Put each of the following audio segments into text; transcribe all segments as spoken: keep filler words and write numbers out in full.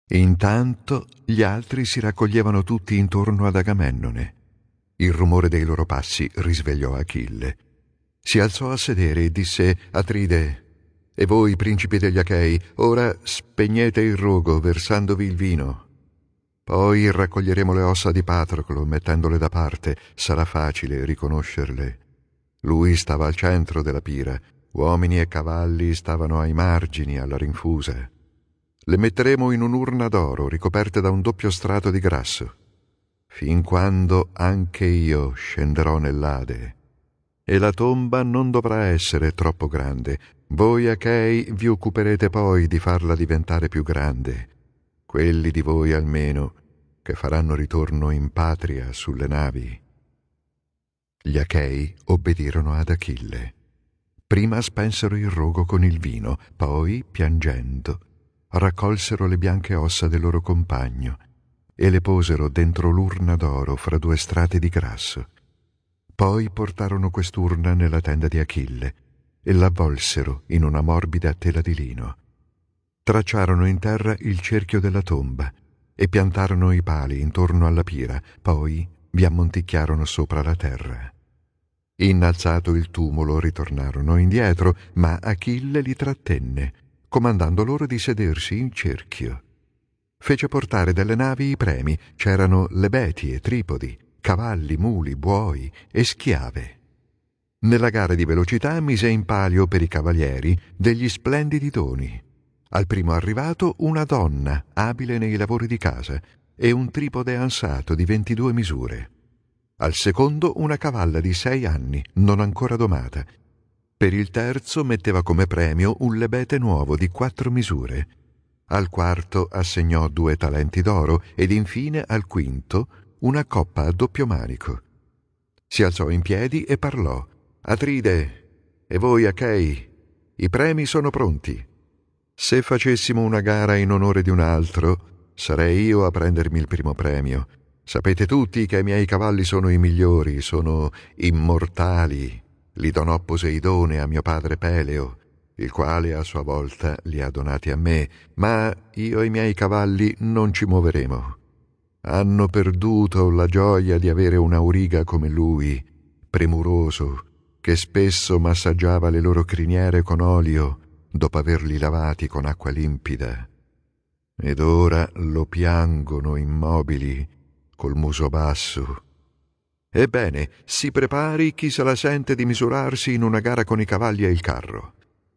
Intanto gli altri si raccoglievano tutti intorno ad Agamennone. Il rumore dei loro passi risvegliò Achille. Si alzò a sedere e disse: Atride, e voi, principi degli Achei, ora spegnete il rogo versandovi il vino. Poi raccoglieremo le ossa di Patroclo, mettendole da parte. Sarà facile riconoscerle. Lui stava al centro della pira. Uomini e cavalli stavano ai margini, alla rinfusa. Le metteremo in un'urna d'oro ricoperte da un doppio strato di grasso, fin quando anche io scenderò nell'Ade. E la tomba non dovrà essere troppo grande. Voi Achei vi occuperete poi di farla diventare più grande. Quelli di voi almeno che faranno ritorno in patria sulle navi. Gli Achei obbedirono ad Achille. Prima spensero il rogo con il vino, poi, piangendo, raccolsero le bianche ossa del loro compagno e le posero dentro l'urna d'oro fra due strati di grasso. Poi portarono quest'urna nella tenda di Achille e l'avvolsero in una morbida tela di lino. Tracciarono in terra il cerchio della tomba e piantarono i pali intorno alla pira, poi vi ammonticchiarono sopra la terra. Innalzato il tumulo ritornarono indietro, ma Achille li trattenne, comandando loro di sedersi in cerchio. Fece portare dalle navi i premi. C'erano lebeti e tripodi, cavalli, muli, buoi e schiave. Nella gara di velocità mise in palio per i cavalieri degli splendidi doni. Al primo arrivato una donna abile nei lavori di casa e un tripode ansato di ventidue misure. Al secondo una cavalla di sei anni, non ancora domata. Per il terzo metteva come premio un lebete nuovo di quattro misure. Al quarto assegnò due talenti d'oro ed infine al quinto una coppa a doppio manico. Si alzò in piedi e parlò: Atride, e voi Achei, i premi sono pronti. Se facessimo una gara in onore di un altro, sarei io a prendermi il primo premio. Sapete tutti che i miei cavalli sono i migliori, sono immortali. Li donò Poseidone a mio padre Peleo, il quale a sua volta li ha donati a me, ma io e i miei cavalli non ci muoveremo. Hanno perduto la gioia di avere un auriga come lui, premuroso, che spesso massaggiava le loro criniere con olio dopo averli lavati con acqua limpida. Ed ora lo piangono immobili, col muso basso. Ebbene, si prepari chi se la sente di misurarsi in una gara con i cavalli e il carro.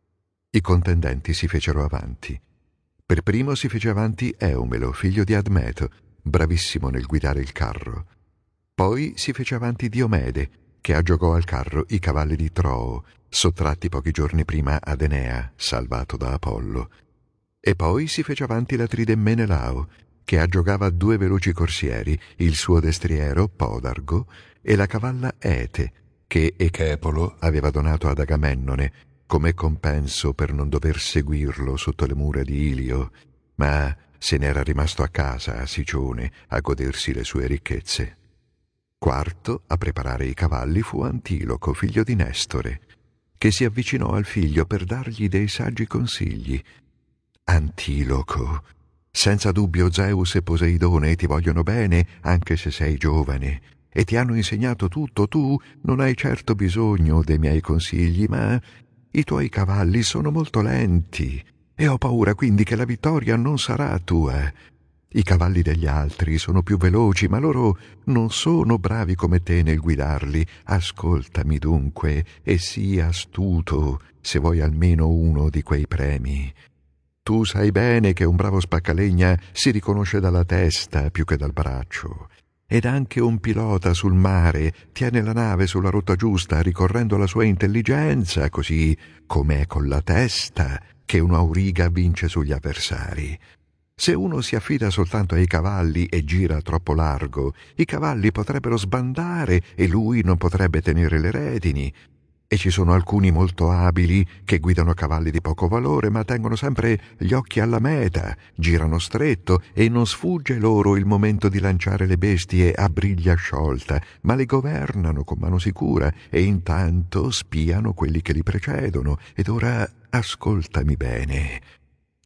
I contendenti si fecero avanti. Per primo si fece avanti Eumelo, figlio di Admeto, bravissimo nel guidare il carro. Poi si fece avanti Diomede, che aggiogò al carro i cavalli di Troo, sottratti pochi giorni prima ad Enea, salvato da Apollo. E poi si fece avanti l'Atride Menelao, che aggiogava due veloci corsieri, il suo destriero Podargo e la cavalla Ete, che Echepolo aveva donato ad Agamennone come compenso per non dover seguirlo sotto le mura di Ilio, ma se n'era rimasto a casa a Sicione a godersi le sue ricchezze. Quarto a preparare i cavalli fu Antiloco, figlio di Nestore, che si avvicinò al figlio per dargli dei saggi consigli. Antiloco, senza dubbio Zeus e Poseidone ti vogliono bene anche se sei giovane e ti hanno insegnato tutto. Tu non hai certo bisogno dei miei consigli, ma i tuoi cavalli sono molto lenti e ho paura quindi che la vittoria non sarà tua. I cavalli degli altri sono più veloci, ma loro non sono bravi come te nel guidarli. Ascoltami dunque e sii astuto se vuoi almeno uno di quei premi. Tu sai bene che un bravo spaccalegna si riconosce dalla testa più che dal braccio, ed anche un pilota sul mare tiene la nave sulla rotta giusta ricorrendo alla sua intelligenza, così come è con la testa che un auriga vince sugli avversari. Se uno si affida soltanto ai cavalli e gira troppo largo, i cavalli potrebbero sbandare e lui non potrebbe tenere le redini. E ci sono alcuni molto abili che guidano cavalli di poco valore, ma tengono sempre gli occhi alla meta, girano stretto e non sfugge loro il momento di lanciare le bestie a briglia sciolta, ma le governano con mano sicura e intanto spiano quelli che li precedono. Ed ora ascoltami bene.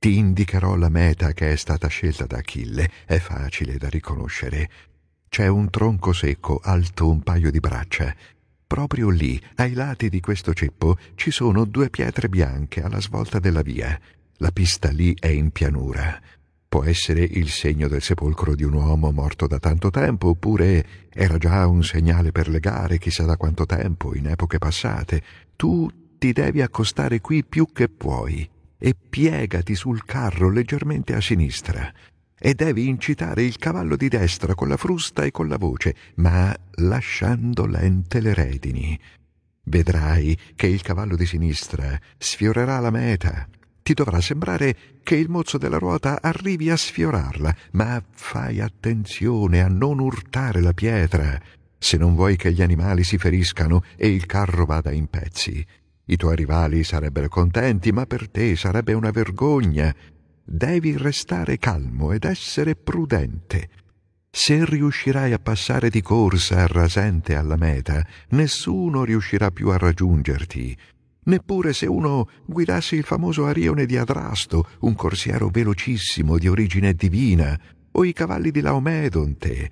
Ti indicherò la meta che è stata scelta da Achille. È facile da riconoscere. C'è un tronco secco alto un paio di braccia. Proprio lì, ai lati di questo ceppo, ci sono due pietre bianche alla svolta della via. La pista lì è in pianura. Può essere il segno del sepolcro di un uomo morto da tanto tempo, oppure era già un segnale per le gare, chissà da quanto tempo, in epoche passate. Tu ti devi accostare qui più che puoi e piegati sul carro leggermente a sinistra. E devi incitare il cavallo di destra con la frusta e con la voce, ma lasciando lente le redini. Vedrai che il cavallo di sinistra sfiorerà la meta. Ti dovrà sembrare che il mozzo della ruota arrivi a sfiorarla, ma fai attenzione a non urtare la pietra, se non vuoi che gli animali si feriscano e il carro vada in pezzi. I tuoi rivali sarebbero contenti, ma per te sarebbe una vergogna. Devi restare calmo ed essere prudente. Se riuscirai a passare di corsa rasente alla meta, nessuno riuscirà più a raggiungerti. Neppure se uno guidasse il famoso Arione di Adrasto, un corsiero velocissimo di origine divina, o i cavalli di Laomedonte.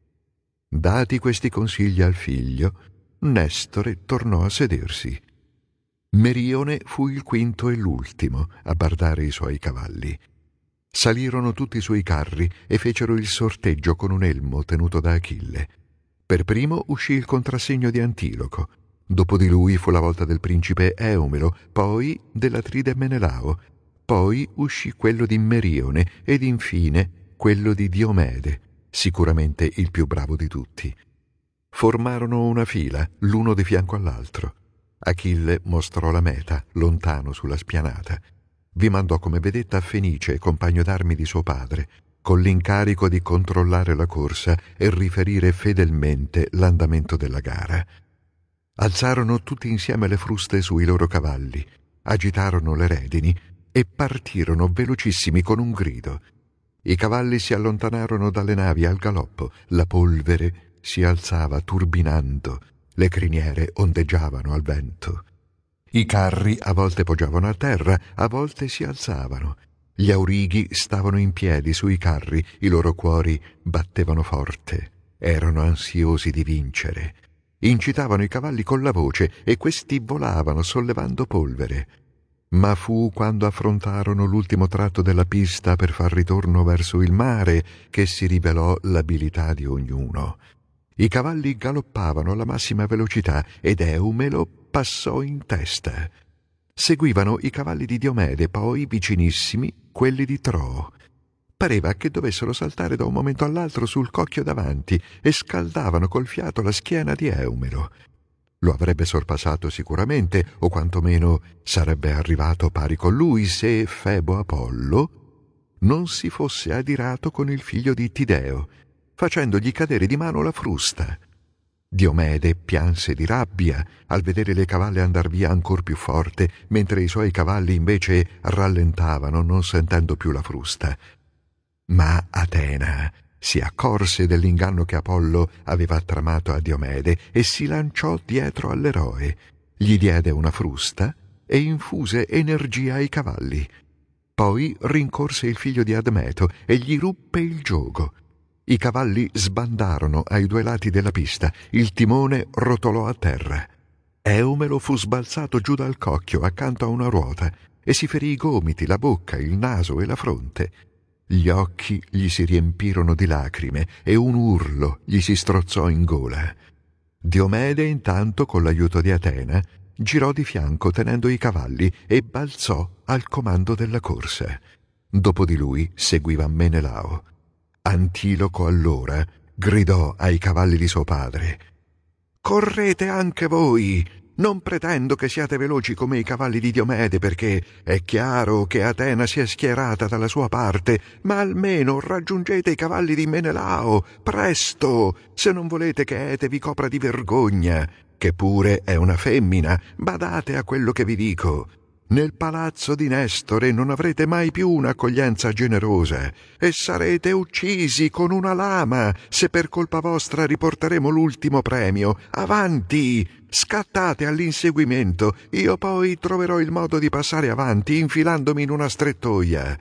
Dati questi consigli al figlio, Nestore tornò a sedersi. Merione fu il quinto e l'ultimo a bardare i suoi cavalli. Salirono tutti sui carri e fecero il sorteggio con un elmo tenuto da Achille. Per primo uscì il contrassegno di Antiloco. Dopo di lui fu la volta del principe Eumelo, poi dell'Atride Menelao, poi uscì quello di Merione ed infine quello di Diomede, sicuramente il più bravo di tutti. Formarono una fila, l'uno di fianco all'altro. Achille mostrò la meta, lontano sulla spianata. Vi mandò come vedetta Fenice, compagno d'armi di suo padre, con l'incarico di controllare la corsa e riferire fedelmente l'andamento della gara. Alzarono tutti insieme le fruste sui loro cavalli, agitarono le redini e partirono velocissimi con un grido. I cavalli si allontanarono dalle navi al galoppo, la polvere si alzava turbinando, le criniere ondeggiavano al vento. I carri a volte poggiavano a terra, a volte si alzavano. Gli aurighi stavano in piedi sui carri, i loro cuori battevano forte, erano ansiosi di vincere. Incitavano i cavalli con la voce e questi volavano sollevando polvere. Ma fu quando affrontarono l'ultimo tratto della pista per far ritorno verso il mare che si rivelò l'abilità di ognuno. I cavalli galoppavano alla massima velocità ed Eumelo passò in testa. Seguivano i cavalli di Diomede, poi, vicinissimi, quelli di Troo. Pareva che dovessero saltare da un momento all'altro sul cocchio davanti e scaldavano col fiato la schiena di Eumelo. Lo avrebbe sorpassato sicuramente, o quantomeno sarebbe arrivato pari con lui, se Febo Apollo non si fosse adirato con il figlio di Tideo, facendogli cadere di mano la frusta. Diomede pianse di rabbia al vedere le cavalle andar via ancor più forte, mentre i suoi cavalli invece rallentavano, non sentendo più la frusta. Ma Atena si accorse dell'inganno che Apollo aveva tramato a Diomede e si lanciò dietro all'eroe, gli diede una frusta e infuse energia ai cavalli. Poi rincorse il figlio di Admeto e gli ruppe il giogo. I cavalli sbandarono ai due lati della pista, il timone rotolò a terra. Eumelo fu sbalzato giù dal cocchio accanto a una ruota e si ferì i gomiti, la bocca, il naso e la fronte. Gli occhi gli si riempirono di lacrime e un urlo gli si strozzò in gola. Diomede intanto, con l'aiuto di Atena, girò di fianco tenendo i cavalli e balzò al comando della corsa. Dopo di lui seguiva Menelao. Antiloco allora gridò ai cavalli di suo padre: «Correte anche voi! Non pretendo che siate veloci come i cavalli di Diomede, perché è chiaro che Atena si è schierata dalla sua parte, ma almeno raggiungete i cavalli di Menelao, presto, se non volete che Ete vi copra di vergogna, che pure è una femmina. Badate a quello che vi dico. Nel palazzo di Nestore non avrete mai più un'accoglienza generosa e sarete uccisi con una lama se per colpa vostra riporteremo l'ultimo premio. Avanti! Scattate all'inseguimento, io poi troverò il modo di passare avanti infilandomi in una strettoia».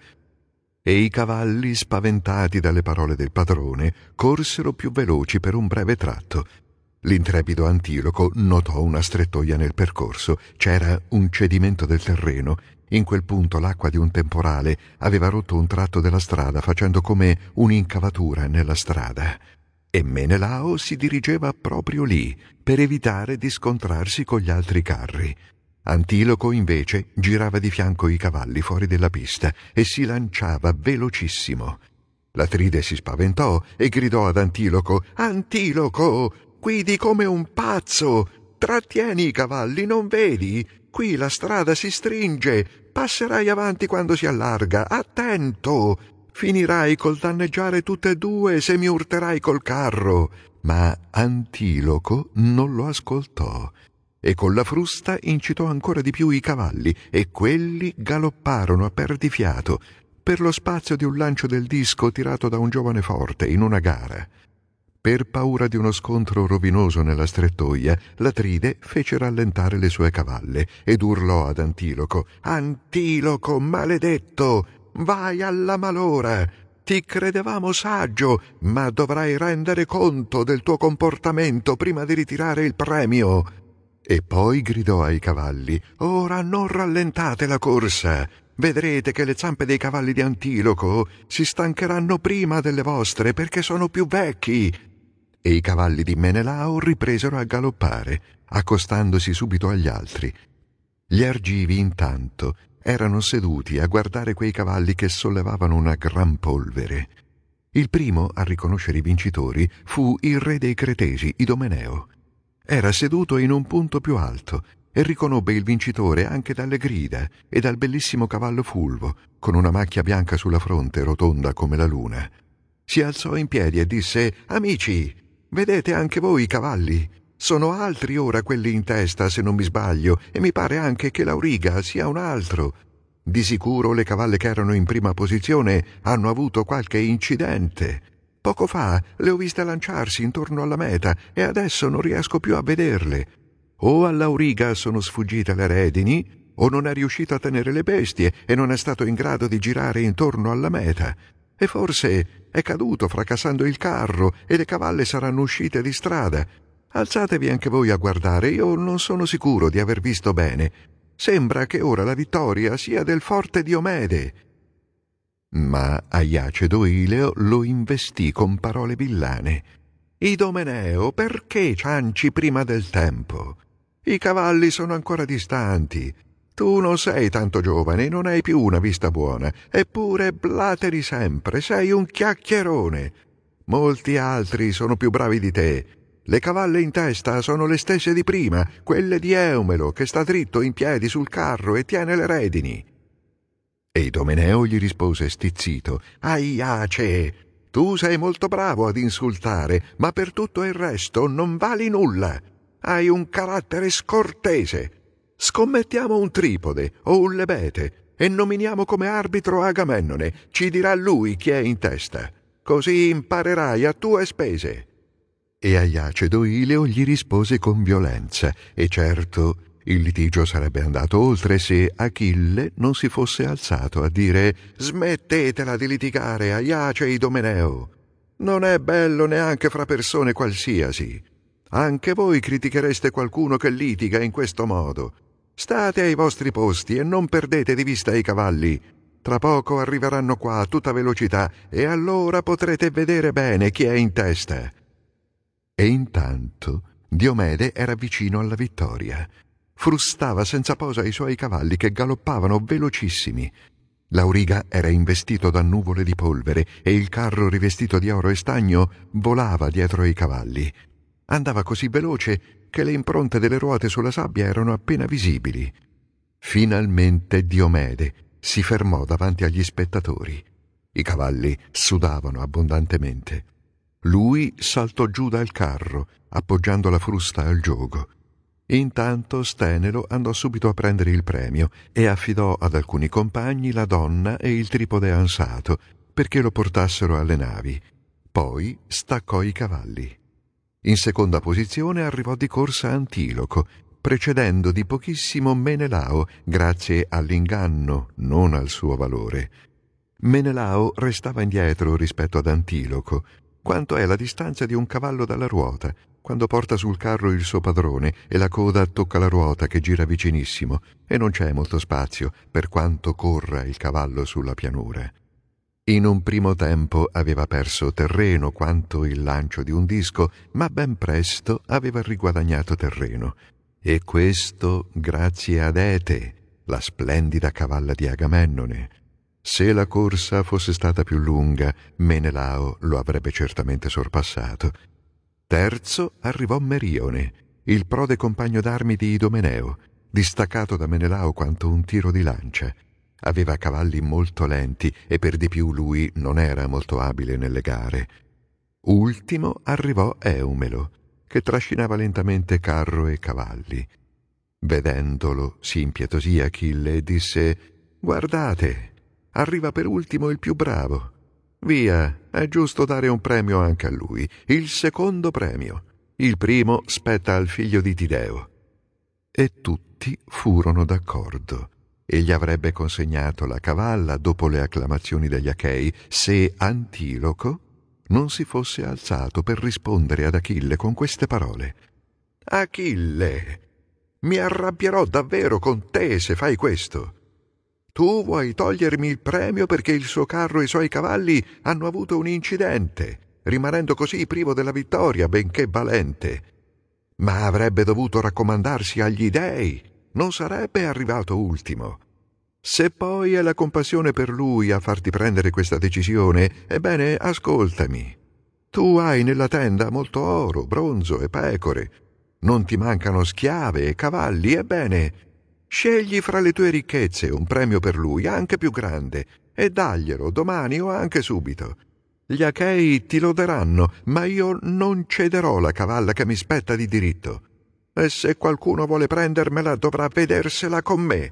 E i cavalli, spaventati dalle parole del padrone, corsero più veloci per un breve tratto. L'intrepido Antiloco notò una strettoia nel percorso. C'era un cedimento del terreno. In quel punto l'acqua di un temporale aveva rotto un tratto della strada, facendo come un'incavatura nella strada. E Menelao si dirigeva proprio lì, per evitare di scontrarsi con gli altri carri. Antiloco, invece, girava di fianco i cavalli fuori della pista e si lanciava velocissimo. L'Atride si spaventò e gridò ad Antiloco: «Antiloco! Guidi come un pazzo! Trattieni i cavalli, non vedi? Qui la strada si stringe, passerai avanti quando si allarga, attento! Finirai col danneggiare tutte e due se mi urterai col carro». Ma Antiloco non lo ascoltò e con la frusta incitò ancora di più i cavalli e quelli galopparono a perdifiato per lo spazio di un lancio del disco tirato da un giovane forte in una gara. Per paura di uno scontro rovinoso nella strettoia, l'Atride fece rallentare le sue cavalle ed urlò ad Antiloco: «Antiloco, maledetto! Vai alla malora! Ti credevamo saggio, ma dovrai rendere conto del tuo comportamento prima di ritirare il premio!» E poi gridò ai cavalli: «Ora non rallentate la corsa! Vedrete che le zampe dei cavalli di Antiloco si stancheranno prima delle vostre perché sono più vecchi!» E i cavalli di Menelao ripresero a galoppare, accostandosi subito agli altri. Gli argivi, intanto, erano seduti a guardare quei cavalli che sollevavano una gran polvere. Il primo a riconoscere i vincitori fu il re dei Cretesi, Idomeneo. Era seduto in un punto più alto e riconobbe il vincitore anche dalle grida e dal bellissimo cavallo fulvo, con una macchia bianca sulla fronte rotonda come la luna. Si alzò in piedi e disse: «Amici, vedete anche voi i cavalli? Sono altri ora quelli in testa, se non mi sbaglio, e mi pare anche che l'Auriga sia un altro. Di sicuro le cavalle che erano in prima posizione hanno avuto qualche incidente. Poco fa le ho viste lanciarsi intorno alla meta e adesso non riesco più a vederle. O all'Auriga sono sfuggite le redini, o non è riuscito a tenere le bestie e non è stato in grado di girare intorno alla meta. E forse è caduto fracassando il carro e le cavalle saranno uscite di strada. Alzatevi anche voi a guardare, io non sono sicuro di aver visto bene. Sembra che ora la vittoria sia del forte Diomede». Ma Aiacedo Ileo lo investì con parole villane. «Idomeneo, perché cianci prima del tempo? I cavalli sono ancora distanti. Tu non sei tanto giovane e non hai più una vista buona, eppure blateri sempre, sei un chiacchierone. Molti altri sono più bravi di te. Le cavalle in testa sono le stesse di prima, quelle di Eumelo, che sta dritto in piedi sul carro e tiene le redini». E Idomeneo gli rispose stizzito: «Aiace, tu sei molto bravo ad insultare, ma per tutto il resto non vali nulla. Hai un carattere scortese. Scommettiamo un tripode o un lebete e nominiamo come arbitro Agamennone. Ci dirà lui chi è in testa. Così imparerai a tue spese». E Aiacedo Ileo gli rispose con violenza, e certo il litigio sarebbe andato oltre se Achille non si fosse alzato a dire: «Smettetela di litigare, Aiace e Idomeneo. Non è bello neanche fra persone qualsiasi. Anche voi critichereste qualcuno che litiga in questo modo. State ai vostri posti e non perdete di vista i cavalli. Tra poco arriveranno qua a tutta velocità e allora potrete vedere bene chi è in testa». E intanto Diomede era vicino alla vittoria. Frustava senza posa i suoi cavalli che galoppavano velocissimi. L'Auriga era investito da nuvole di polvere e il carro rivestito di oro e stagno volava dietro ai cavalli. Andava così veloce che le impronte delle ruote sulla sabbia erano appena visibili. Finalmente Diomede si fermò davanti agli spettatori. I cavalli sudavano abbondantemente. Lui saltò giù dal carro, appoggiando la frusta al giogo. Intanto Stenelo andò subito a prendere il premio e affidò ad alcuni compagni la donna e il tripode ansato perché lo portassero alle navi. Poi staccò i cavalli. In seconda posizione arrivò di corsa Antiloco, precedendo di pochissimo Menelao grazie all'inganno, non al suo valore. Menelao restava indietro rispetto ad Antiloco, quanto è la distanza di un cavallo dalla ruota, quando porta sul carro il suo padrone e la coda tocca la ruota che gira vicinissimo e non c'è molto spazio per quanto corra il cavallo sulla pianura. In un primo tempo aveva perso terreno quanto il lancio di un disco, ma ben presto aveva riguadagnato terreno. E questo grazie ad Ete, la splendida cavalla di Agamennone. Se la corsa fosse stata più lunga, Menelao lo avrebbe certamente sorpassato. Terzo arrivò Merione, il prode compagno d'armi di Idomeneo, distaccato da Menelao quanto un tiro di lancia. Aveva cavalli molto lenti e per di più lui non era molto abile nelle gare. Ultimo arrivò Eumelo, che trascinava lentamente carro e cavalli. Vedendolo si impietosì Achille e disse: «Guardate, arriva per ultimo il più bravo. Via, è giusto dare un premio anche a lui, il secondo premio. Il primo spetta al figlio di Tideo». E tutti furono d'accordo. Egli avrebbe consegnato la cavalla dopo le acclamazioni degli Achei se Antiloco non si fosse alzato per rispondere ad Achille con queste parole: «Achille, mi arrabbierò davvero con te se fai questo. Tu vuoi togliermi il premio perché il suo carro e i suoi cavalli hanno avuto un incidente, rimanendo così privo della vittoria, benché valente. Ma avrebbe dovuto raccomandarsi agli dei, non sarebbe arrivato ultimo. Se poi è la compassione per lui a farti prendere questa decisione, ebbene, ascoltami. Tu hai nella tenda molto oro, bronzo e pecore. Non ti mancano schiave e cavalli, ebbene, scegli fra le tue ricchezze un premio per lui, anche più grande, e daglielo domani o anche subito. Gli Achei ti loderanno, ma io non cederò la cavalla che mi spetta di diritto. E se qualcuno vuole prendermela dovrà vedersela con me».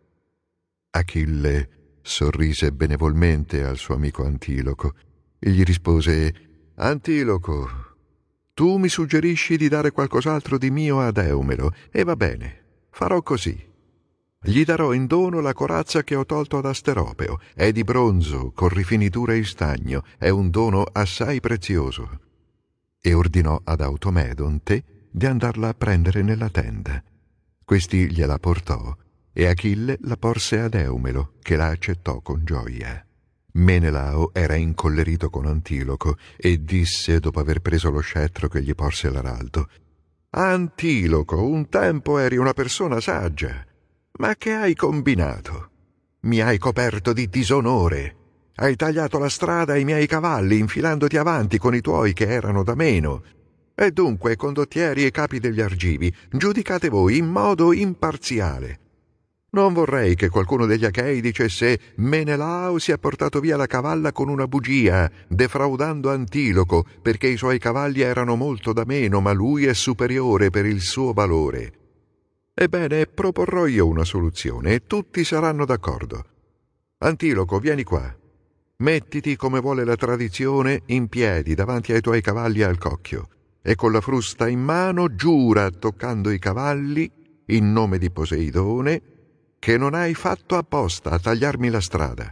Achille sorrise benevolmente al suo amico Antiloco e gli rispose: «Antiloco, tu mi suggerisci di dare qualcos'altro di mio ad Eumelo, e va bene, farò così. Gli darò in dono la corazza che ho tolto ad Asteropeo. È di bronzo, con rifinitura in stagno, è un dono assai prezioso». E ordinò ad Automedonte di andarla a prendere nella tenda. Questi gliela portò e Achille la porse ad Eumelo, che la accettò con gioia. Menelao era incollerito con Antiloco e disse, dopo aver preso lo scettro che gli porse l'araldo: «Antiloco, un tempo eri una persona saggia. Ma che hai combinato? Mi hai coperto di disonore. Hai tagliato la strada ai miei cavalli, infilandoti avanti con i tuoi che erano da meno. E dunque, condottieri e capi degli argivi, giudicate voi in modo imparziale. Non vorrei che qualcuno degli Achei dicesse: Menelao si è portato via la cavalla con una bugia, defraudando Antiloco, perché i suoi cavalli erano molto da meno, ma lui è superiore per il suo valore. Ebbene, proporrò io una soluzione e tutti saranno d'accordo. Antiloco, vieni qua. Mettiti, come vuole la tradizione, in piedi davanti ai tuoi cavalli al cocchio e con la frusta in mano giura, toccando i cavalli, in nome di Poseidone, che non hai fatto apposta a tagliarmi la strada».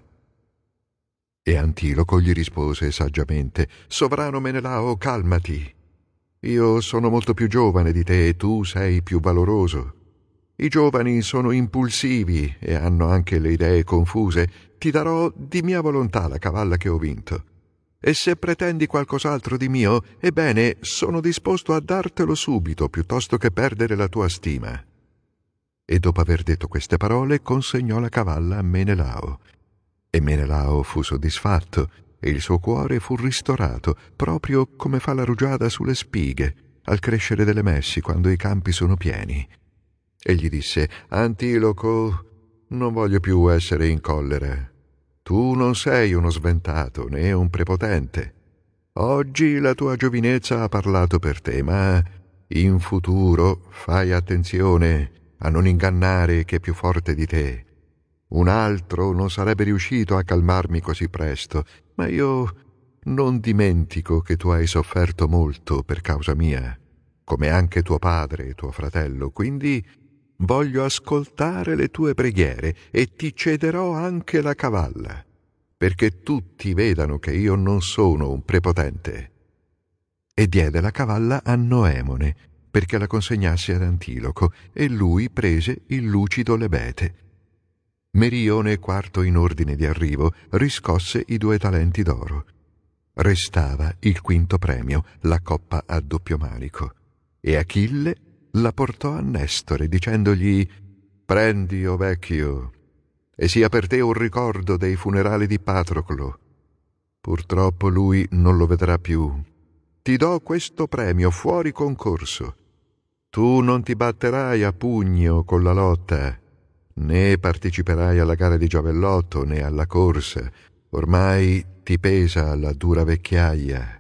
E Antiloco gli rispose saggiamente: «Sovrano Menelao, calmati. Io sono molto più giovane di te e tu sei più valoroso. I giovani sono impulsivi e hanno anche le idee confuse. Ti darò di mia volontà la cavalla che ho vinto. E se pretendi qualcos'altro di mio, ebbene, sono disposto a dartelo subito, piuttosto che perdere la tua stima». E dopo aver detto queste parole, consegnò la cavalla a Menelao. E Menelao fu soddisfatto, e il suo cuore fu ristorato, proprio come fa la rugiada sulle spighe, al crescere delle messi, quando i campi sono pieni. E gli disse: «Antiloco, non voglio più essere in collera. Tu non sei uno sventato né un prepotente. Oggi la tua giovinezza ha parlato per te, ma In futuro fai attenzione a non ingannare chi è più forte di te. Un altro non sarebbe riuscito a calmarmi così presto, ma io non dimentico che tu hai sofferto molto per causa mia, come anche tuo padre e tuo fratello, quindi voglio ascoltare le tue preghiere e ti cederò anche la cavalla, perché tutti vedano che io non sono un prepotente. E diede la cavalla a Noemone, perché la consegnasse ad Antiloco, e lui prese il lucido Lebete. Merione, quarto in ordine di arrivo, riscosse i due talenti d'oro. Restava il quinto premio, la coppa a doppio manico, e Achille la portò a Nestore, dicendogli: «Prendi, o vecchio, e sia per te un ricordo dei funerali di Patroclo. Purtroppo lui non lo vedrà più. Ti do questo premio fuori concorso. Tu non ti batterai a pugno con la lotta, né parteciperai alla gara di giavellotto, né alla corsa. Ormai ti pesa la dura vecchiaia».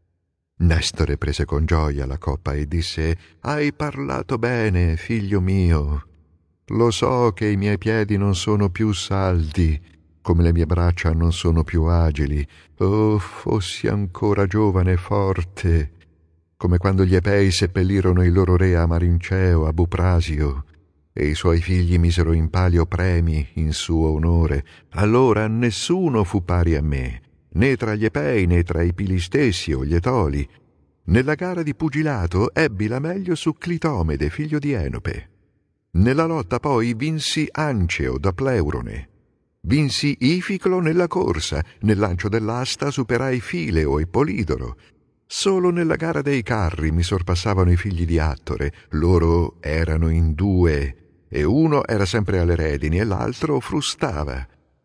Nestore prese con gioia la coppa e disse: «Hai parlato bene, figlio mio. Lo so che i miei piedi non sono più saldi, come le mie braccia non sono più agili. Oh, fossi ancora giovane e forte, come quando gli Epei seppellirono il loro re a Marinceo, a Buprasio, e i suoi figli misero in palio premi in suo onore. Allora nessuno fu pari a me, né tra gli Epei né tra i Pili stessi o gli Etoli. Nella gara di pugilato ebbi la meglio su Clitomede, figlio di Enope. Nella lotta poi vinsi Anceo da Pleurone. Vinsi Ificlo nella corsa, nel lancio dell'asta superai Fileo e Polidoro. Solo nella gara dei carri mi sorpassavano i figli di Attore. Loro erano in due, e uno era sempre alle redini e l'altro frustava.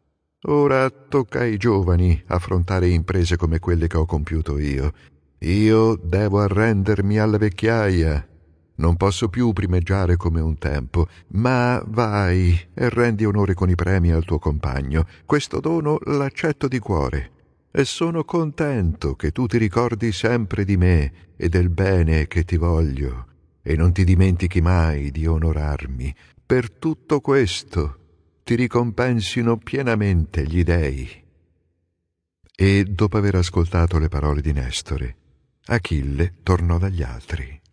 Ora tocca ai giovani affrontare imprese come quelle che ho compiuto io. Io devo arrendermi alla vecchiaia. Non posso più primeggiare come un tempo, ma vai e rendi onore con i premi al tuo compagno. Questo dono l'accetto di cuore, e sono contento che tu ti ricordi sempre di me e del bene che ti voglio, e non ti dimentichi mai di onorarmi. Per tutto questo ti ricompensino pienamente gli dei». E dopo aver ascoltato le parole di Nestore, Achille tornò dagli altri.